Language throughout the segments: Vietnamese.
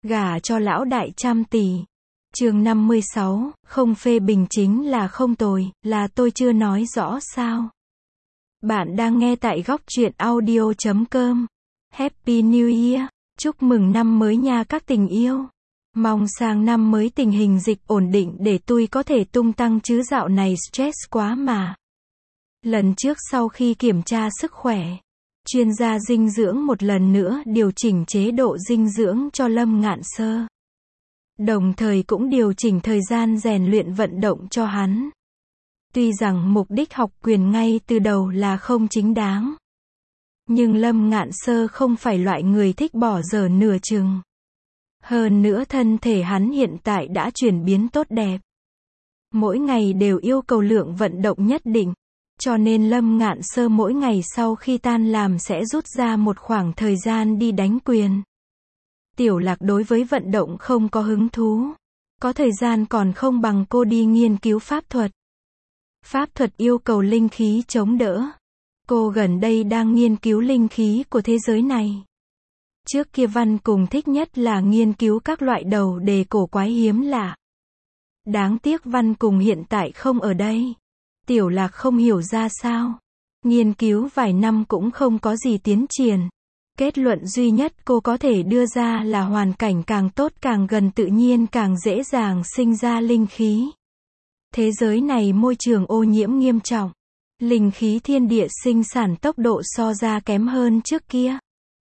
Gả cho lão đại trăm tỷ. Chương 56, không phê bình chính là không tồi, là tôi chưa nói rõ sao? Bạn đang nghe tại góc truyện audio.com. Happy New Year, chúc mừng năm mới nha các tình yêu. Mong sang năm mới tình hình dịch ổn định để tôi có thể tung tăng chứ dạo này stress quá mà. Lần trước sau khi kiểm tra sức khỏe, chuyên gia dinh dưỡng một lần nữa điều chỉnh chế độ dinh dưỡng cho Lâm Ngạn Sơ. Đồng thời cũng điều chỉnh thời gian rèn luyện vận động cho hắn. Tuy rằng mục đích học quyền ngay từ đầu là không chính đáng, nhưng Lâm Ngạn Sơ không phải loại người thích bỏ dở nửa chừng. Hơn nữa thân thể hắn hiện tại đã chuyển biến tốt đẹp. Mỗi ngày đều yêu cầu lượng vận động nhất định. Cho nên Lâm Ngạn Sơ mỗi ngày sau khi tan làm sẽ rút ra một khoảng thời gian đi đánh quyền. Tiểu Lạc đối với vận động không có hứng thú. Có thời gian còn không bằng cô đi nghiên cứu pháp thuật. Pháp thuật yêu cầu linh khí chống đỡ. Cô gần đây đang nghiên cứu linh khí của thế giới này. Trước kia Văn Cùng thích nhất là nghiên cứu các loại đầu đề cổ quái hiếm lạ. Đáng tiếc Văn Cùng hiện tại không ở đây. Tiểu Lạc không hiểu ra sao. Nghiên cứu vài năm cũng không có gì tiến triển. Kết luận duy nhất cô có thể đưa ra là hoàn cảnh càng tốt càng gần tự nhiên càng dễ dàng sinh ra linh khí. Thế giới này môi trường ô nhiễm nghiêm trọng. Linh khí thiên địa sinh sản tốc độ so ra kém hơn trước kia.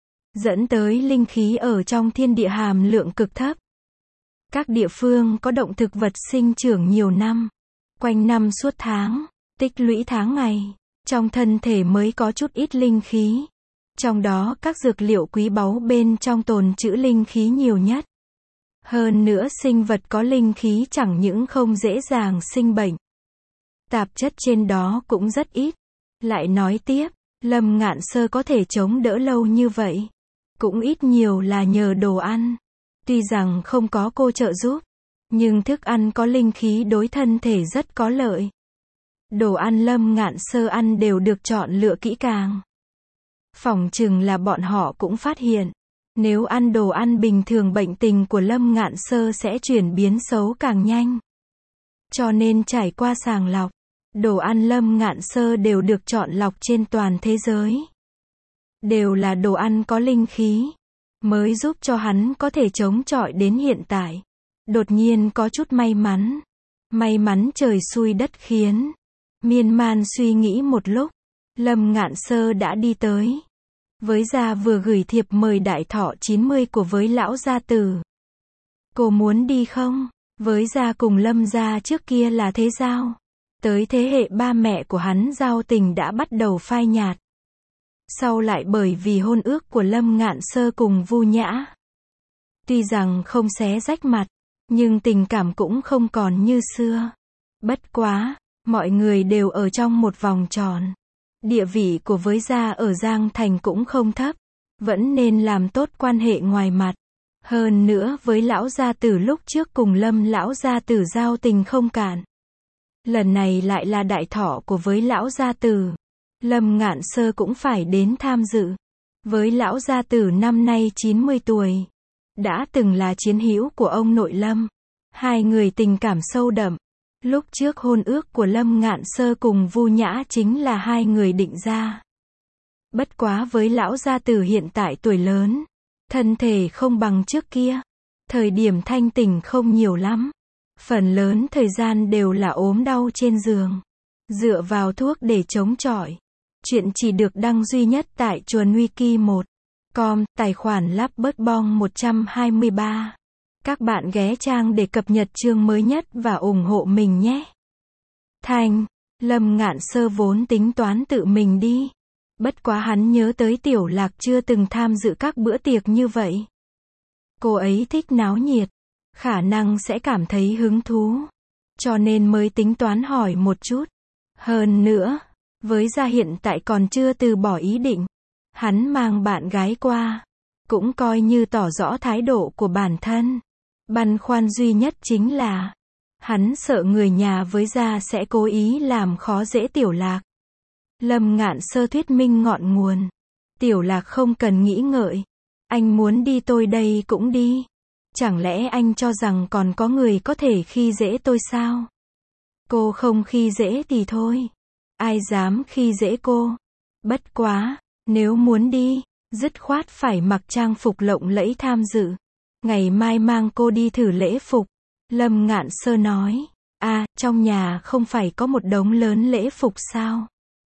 Dẫn tới linh khí ở trong thiên địa hàm lượng cực thấp. Các địa phương có động thực vật sinh trưởng nhiều năm. Quanh năm suốt tháng. Tích lũy tháng ngày, trong thân thể mới có chút ít linh khí. Trong đó các dược liệu quý báu bên trong tồn trữ linh khí nhiều nhất. Hơn nữa sinh vật có linh khí chẳng những không dễ dàng sinh bệnh. Tạp chất trên đó cũng rất ít. Lại nói tiếp, Lâm Ngạn Sơ có thể chống đỡ lâu như vậy. Cũng ít nhiều là nhờ đồ ăn. Tuy rằng không có cô trợ giúp, nhưng thức ăn có linh khí đối thân thể rất có lợi. Đồ ăn Lâm Ngạn Sơ ăn đều được chọn lựa kỹ càng. Phỏng chừng là bọn họ cũng phát hiện, nếu ăn đồ ăn bình thường bệnh tình của Lâm Ngạn Sơ sẽ chuyển biến xấu càng nhanh. Cho nên trải qua sàng lọc, đồ ăn Lâm Ngạn Sơ đều được chọn lọc trên toàn thế giới. Đều là đồ ăn có linh khí, mới giúp cho hắn có thể chống chọi đến hiện tại. Đột nhiên có chút may mắn. May mắn trời xui đất khiến. Miên man suy nghĩ một lúc, Lâm Ngạn Sơ đã đi tới. Với gia vừa gửi thiệp mời đại thọ 90 của với lão gia tử. Cô muốn đi không? Với gia cùng Lâm gia trước kia là thế giao. Tới thế hệ ba mẹ của hắn giao tình đã bắt đầu phai nhạt. Sau lại bởi vì hôn ước của Lâm Ngạn Sơ cùng Vu Nhã. Tuy rằng không xé rách mặt, nhưng tình cảm cũng không còn như xưa. Bất quá, mọi người đều ở trong một vòng tròn. Địa vị của với gia ở Giang Thành cũng không thấp. Vẫn nên làm tốt quan hệ ngoài mặt. Hơn nữa với lão gia tử lúc trước cùng Lâm lão gia tử giao tình không cạn. Lần này lại là đại thọ của với lão gia tử. Lâm Ngạn Sơ cũng phải đến tham dự. Với lão gia tử năm nay 90 tuổi. Đã từng là chiến hữu của ông nội Lâm. Hai người tình cảm sâu đậm. Lúc trước hôn ước của Lâm Ngạn Sơ cùng Vu Nhã chính là hai người định ra. Bất quá với lão gia tử hiện tại tuổi lớn, thân thể không bằng trước kia, thời điểm thanh tỉnh không nhiều lắm. Phần lớn thời gian đều là ốm đau trên giường, dựa vào thuốc để chống chọi. Chuyện chỉ được đăng duy nhất tại chuanwiki1.com, tài khoản lắp bớt bong 123. Các bạn ghé trang để cập nhật chương mới nhất và ủng hộ mình nhé. Thành, Lâm Ngạn Sơ vốn tính toán tự mình đi. Bất quá hắn nhớ tới Tiểu Lạc chưa từng tham dự các bữa tiệc như vậy. Cô ấy thích náo nhiệt, khả năng sẽ cảm thấy hứng thú. Cho nên mới tính toán hỏi một chút. Hơn nữa, với gia hiện tại còn chưa từ bỏ ý định. Hắn mang bạn gái qua, cũng coi như tỏ rõ thái độ của bản thân. Băn khoăn duy nhất chính là, hắn sợ người nhà với gia sẽ cố ý làm khó dễ Tiểu Lạc. Lâm Ngạn Sơ thuyết minh ngọn nguồn. Tiểu Lạc không cần nghĩ ngợi. Anh muốn đi tôi đây cũng đi. Chẳng lẽ anh cho rằng còn có người có thể khi dễ tôi sao? Cô không khi dễ thì thôi. Ai dám khi dễ cô? Bất quá, nếu muốn đi, dứt khoát phải mặc trang phục lộng lẫy tham dự. Ngày mai mang cô đi thử lễ phục. Lâm Ngạn Sơ nói. Trong nhà không phải có một đống lớn lễ phục sao?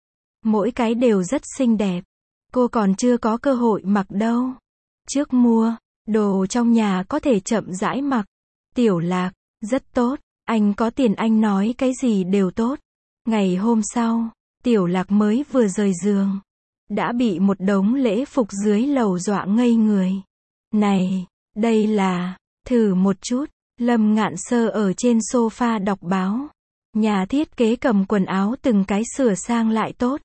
Mỗi cái đều rất xinh đẹp. Cô còn chưa có cơ hội mặc đâu. Trước mua, đồ trong nhà có thể chậm rãi mặc. Tiểu Lạc, rất tốt, anh có tiền anh nói cái gì đều tốt. Ngày hôm sau, Tiểu Lạc mới vừa rời giường, đã bị một đống lễ phục dưới lầu dọa ngây người. Này, đây là, thử một chút. Lâm Ngạn Sơ ở trên sofa đọc báo. Nhà thiết kế cầm quần áo từng cái sửa sang lại tốt.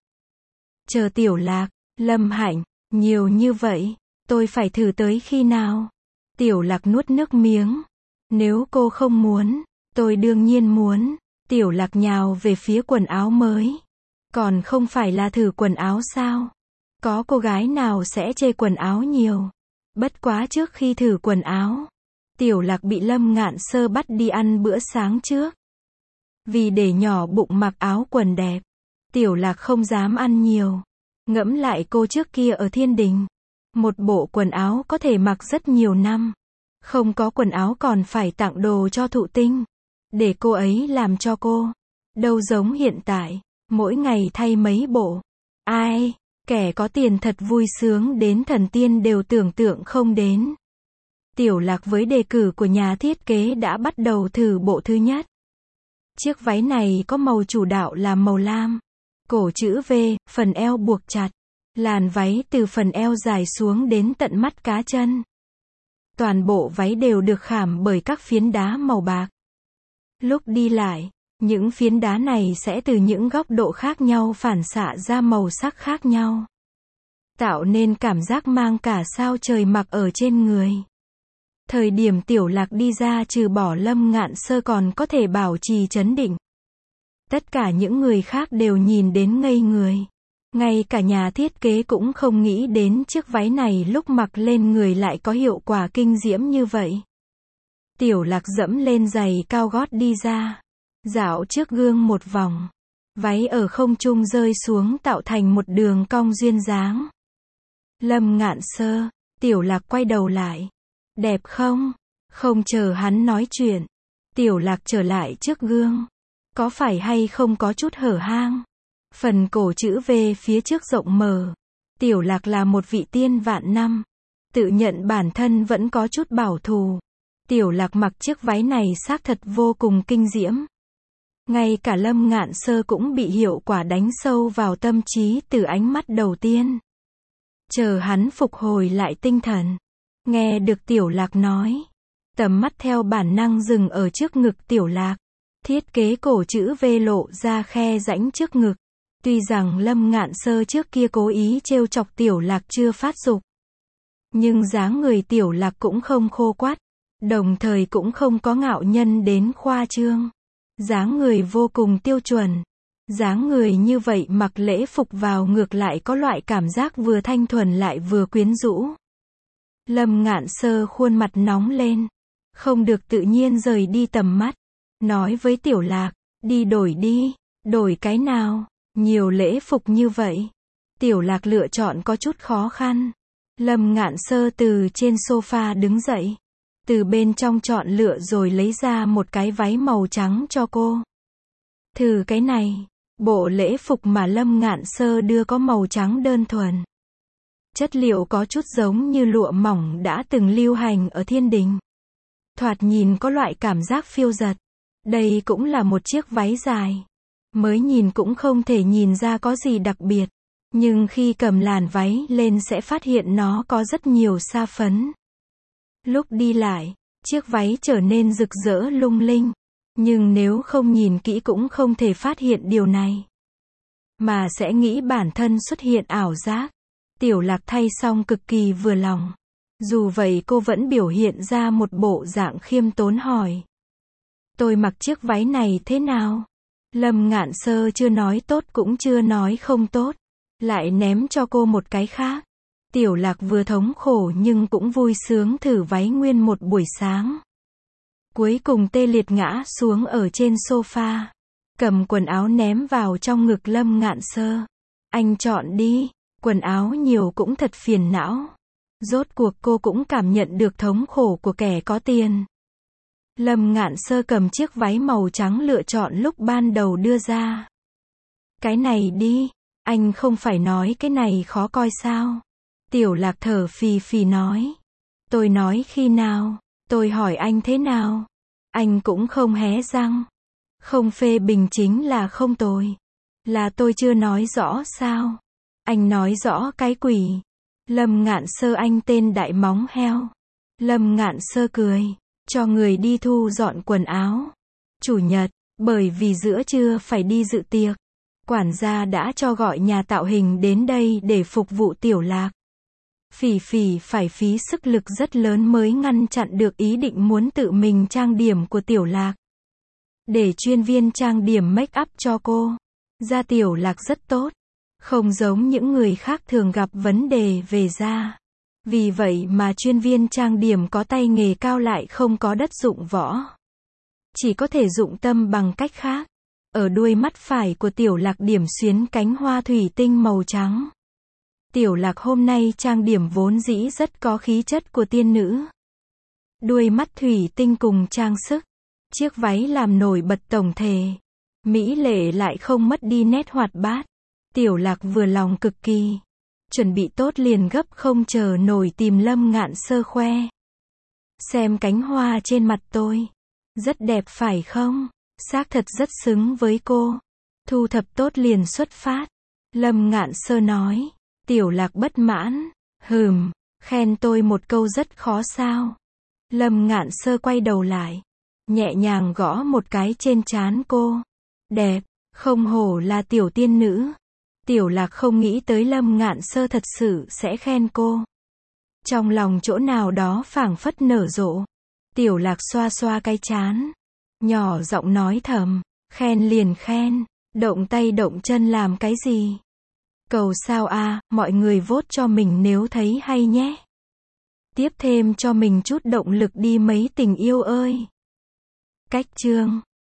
Chờ Tiểu Lạc, Lâm Hạnh, nhiều như vậy, tôi phải thử tới khi nào? Tiểu Lạc nuốt nước miếng. Nếu cô không muốn, tôi đương nhiên muốn. Tiểu Lạc nhào về phía quần áo mới. Còn không phải là thử quần áo sao? Có cô gái nào sẽ chê quần áo nhiều? Bất quá trước khi thử quần áo, Tiểu Lạc bị Lâm Ngạn Sơ bắt đi ăn bữa sáng trước. Vì để nhỏ bụng mặc áo quần đẹp, Tiểu Lạc không dám ăn nhiều. Ngẫm lại cô trước kia ở Thiên Đình, một bộ quần áo có thể mặc rất nhiều năm. Không có quần áo còn phải tặng đồ cho thụ tinh, để cô ấy làm cho cô. Đâu giống hiện tại, mỗi ngày thay mấy bộ. Ai, kẻ có tiền thật vui sướng đến thần tiên đều tưởng tượng không đến. Tiểu Lạc với đề cử của nhà thiết kế đã bắt đầu thử bộ thứ nhất. Chiếc váy này có màu chủ đạo là màu lam. Cổ chữ V, phần eo buộc chặt. Làn váy từ phần eo dài xuống đến tận mắt cá chân. Toàn bộ váy đều được khảm bởi các phiến đá màu bạc. Lúc đi lại, những phiến đá này sẽ từ những góc độ khác nhau phản xạ ra màu sắc khác nhau, tạo nên cảm giác mang cả sao trời mặc ở trên người. Thời điểm Tiểu Lạc đi ra trừ bỏ Lâm Ngạn Sơ còn có thể bảo trì trấn định. Tất cả những người khác đều nhìn đến ngây người. Ngay cả nhà thiết kế cũng không nghĩ đến chiếc váy này lúc mặc lên người lại có hiệu quả kinh diễm như vậy. Tiểu Lạc dẫm lên giày cao gót đi ra, dạo trước gương một vòng. Váy ở không trung rơi xuống tạo thành một đường cong duyên dáng. Lâm Ngạn Sơ, Tiểu Lạc quay đầu lại. Đẹp không? Không chờ hắn nói chuyện, Tiểu Lạc trở lại trước gương. Có phải hay không có chút hở hang? Phần cổ chữ V phía trước rộng mở. Tiểu Lạc là một vị tiên vạn năm, tự nhận bản thân vẫn có chút bảo thủ. Tiểu Lạc mặc chiếc váy này xác thật vô cùng kinh diễm. Ngay cả Lâm Ngạn Sơ cũng bị hiệu quả đánh sâu vào tâm trí từ ánh mắt đầu tiên. Chờ hắn phục hồi lại tinh thần, nghe được Tiểu Lạc nói, tầm mắt theo bản năng dừng ở trước ngực Tiểu Lạc. Thiết kế cổ chữ V lộ ra khe rãnh trước ngực. Tuy rằng Lâm Ngạn Sơ trước kia cố ý trêu chọc Tiểu Lạc chưa phát dục, nhưng dáng người Tiểu Lạc cũng không khô quắt, đồng thời cũng không có ngạo nhân đến khoa trương. Dáng người vô cùng tiêu chuẩn. Dáng người như vậy mặc lễ phục vào ngược lại có loại cảm giác vừa thanh thuần lại vừa quyến rũ. Lâm Ngạn Sơ khuôn mặt nóng lên, không được tự nhiên rời đi tầm mắt, nói với Tiểu Lạc, đi. Đổi cái nào? Nhiều lễ phục như vậy. Tiểu Lạc lựa chọn có chút khó khăn. Lâm Ngạn Sơ từ trên sofa đứng dậy, từ bên trong chọn lựa rồi lấy ra một cái váy màu trắng cho cô. Thử cái này. Bộ lễ phục mà Lâm Ngạn Sơ đưa có màu trắng đơn thuần. Chất liệu có chút giống như lụa mỏng đã từng lưu hành ở Thiên Đình. Thoạt nhìn có loại cảm giác phiêu dật. Đây cũng là một chiếc váy dài. Mới nhìn cũng không thể nhìn ra có gì đặc biệt. Nhưng khi cầm làn váy lên sẽ phát hiện nó có rất nhiều sa phấn. Lúc đi lại, chiếc váy trở nên rực rỡ lung linh. Nhưng nếu không nhìn kỹ cũng không thể phát hiện điều này, mà sẽ nghĩ bản thân xuất hiện ảo giác. Tiểu Lạc thay xong cực kỳ vừa lòng. Dù vậy cô vẫn biểu hiện ra một bộ dạng khiêm tốn hỏi. Tôi mặc chiếc váy này thế nào? Lâm Ngạn Sơ chưa nói tốt cũng chưa nói không tốt, lại ném cho cô một cái khác. Tiểu Lạc vừa thống khổ nhưng cũng vui sướng thử váy nguyên một buổi sáng. Cuối cùng tê liệt ngã xuống ở trên sofa. Cầm quần áo ném vào trong ngực Lâm Ngạn Sơ. Anh chọn đi, quần áo nhiều cũng thật phiền não. Rốt cuộc cô cũng cảm nhận được thống khổ của kẻ có tiền. Lâm Ngạn Sơ cầm chiếc váy màu trắng lựa chọn lúc ban đầu đưa ra. Cái này đi, anh không phải nói cái này khó coi sao? Tiểu Lạc thở phì phì nói. Tôi nói khi nào? Tôi hỏi anh thế nào? Anh cũng không hé răng. Không phê bình chính là không tồi. Là tôi chưa nói rõ sao? Anh nói rõ cái quỷ. Lâm Ngạn Sơ anh tên đại móng heo. Lâm Ngạn Sơ cười. Cho người đi thu dọn quần áo. Chủ nhật, bởi vì giữa trưa phải đi dự tiệc. Quản gia đã cho gọi nhà tạo hình đến đây để phục vụ Tiểu Lạc. Phỉ Phỉ phải phí sức lực rất lớn mới ngăn chặn được ý định muốn tự mình trang điểm của Tiểu Lạc. Để chuyên viên trang điểm make up cho cô. Da Tiểu Lạc rất tốt. Không giống những người khác thường gặp vấn đề về da. Vì vậy mà chuyên viên trang điểm có tay nghề cao lại không có đất dụng võ. Chỉ có thể dụng tâm bằng cách khác. Ở đuôi mắt phải của Tiểu Lạc điểm xuyến cánh hoa thủy tinh màu trắng. Tiểu Lạc hôm nay trang điểm vốn dĩ rất có khí chất của tiên nữ. Đuôi mắt thủy tinh cùng trang sức. Chiếc váy làm nổi bật tổng thể. Mỹ lệ lại không mất đi nét hoạt bát. Tiểu Lạc vừa lòng cực kỳ. Chuẩn bị tốt liền gấp không chờ nổi tìm Lâm Ngạn Sơ khoe. Xem cánh hoa trên mặt tôi. Rất đẹp phải không? Xác thật rất xứng với cô. Thu thập tốt liền xuất phát. Lâm Ngạn Sơ nói. Tiểu Lạc bất mãn. Khen tôi một câu rất khó sao? Lâm Ngạn Sơ quay đầu lại. Nhẹ nhàng gõ một cái trên trán cô. Đẹp, không hổ là tiểu tiên nữ. Tiểu Lạc không nghĩ tới Lâm Ngạn Sơ thật sự sẽ khen cô. Trong lòng chỗ nào đó phảng phất nở rộ. Tiểu Lạc xoa xoa cái trán. Nhỏ giọng nói thầm. Khen liền khen. Động tay động chân làm cái gì? Cầu sao a, mọi người vote cho mình nếu thấy hay nhé. Tiếp thêm cho mình chút động lực đi mấy tình yêu ơi. Cách chương